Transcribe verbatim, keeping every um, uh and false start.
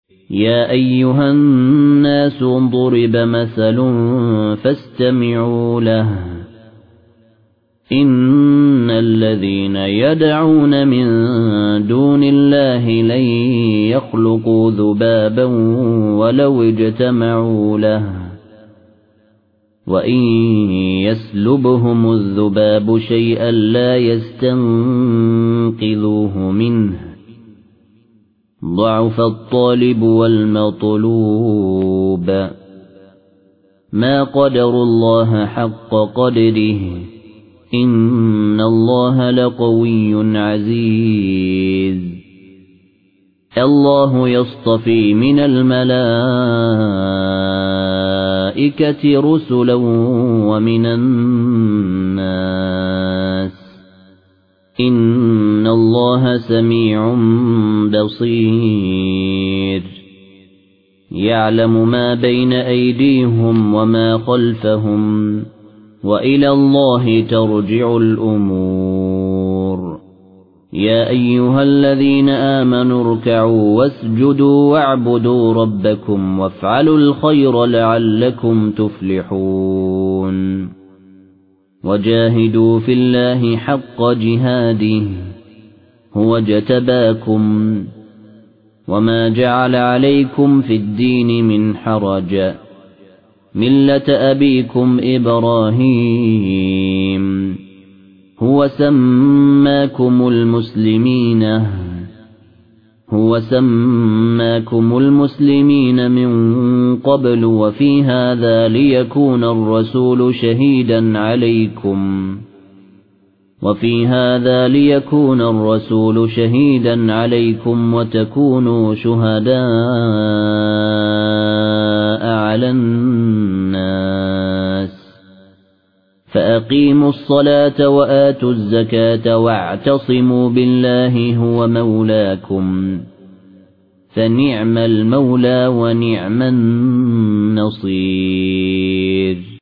يا أيها الناس ضرب مثل فاستمعوا له إن الذين يدعون من دون الله لن يخلقوا ذبابا ولو اجتمعوا له وإن يسلبهم الذباب شيئا لا يستنقذوه منه ضعف الطالب والمطلوب ما قدروا الله حق قدره إن الله لقوي عزيز الله يصطفي من الملائكة رسلا ومن الناس إن الله سميع بصير يعلم ما بين أيديهم وما خلفهم وإلى الله ترجع الأمور يا أيها الذين آمنوا اركعوا واسجدوا واعبدوا ربكم وافعلوا الخير لعلكم تفلحون وجاهدوا في الله حق جهاده هو اجتباكم وما جعل عليكم في الدين من حرج ملة أبيكم إبراهيم هو سماكم المسلمين هو سماكم المسلمين من قبل وفي هذا ليكون الرسول شهيدا عليكم وفي هذا ليكون الرسول شهيدا عليكم وتكونوا شهداء على الناس فأقيموا الصلاة وآتوا الزكاة واعتصموا بالله هو مولاكم فنعم المولى ونعم النصير